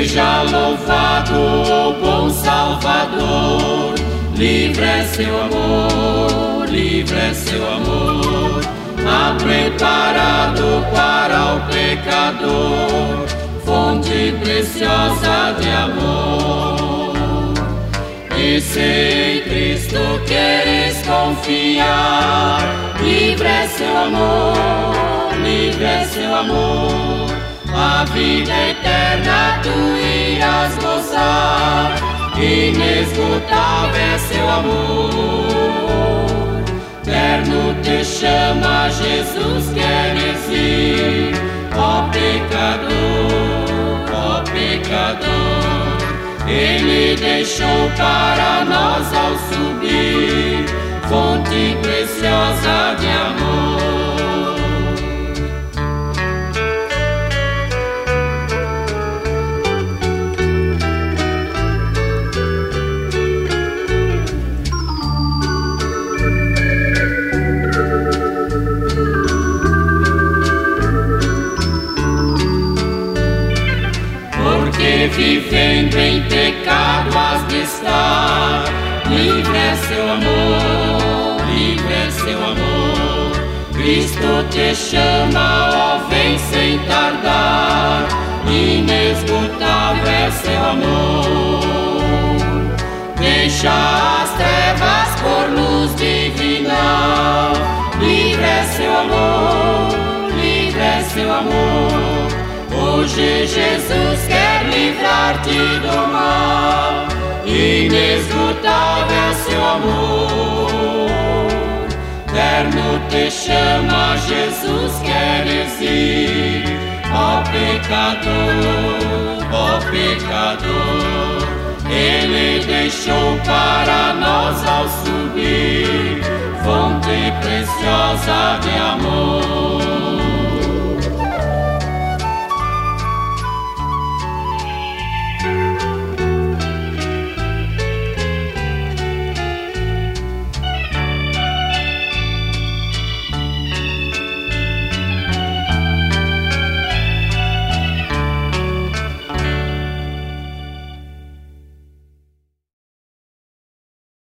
Seja louvado, o bom Salvador. Livre é seu amor, livre é seu amor. Há preparado para o pecador fonte preciosa de amor. E se em Cristo queres confiar, livre é seu amor, livre é seu amor. A vida eterna tu irás gozar, inesgotável é seu amor. Terno te chama, Jesus queres ir, ó pecador, ó pecador. Ele deixou para nós ao subir, fonte preciosa de amor. Porque vivendo em pecado has de estar, livre é seu amor, livre é seu amor. Cristo te chama, ó vem sem tardar, inesgotável é seu amor. Deixa as trevas por luz divina, livre é seu amor, livre é seu amor. Hoje Jesus quer livrar-te do mal, inesgotável é seu amor. Terno te chama, Jesus queres ir, ó pecador, ó pecador. Ele deixou para nós ao subir, fonte preciosa de amor.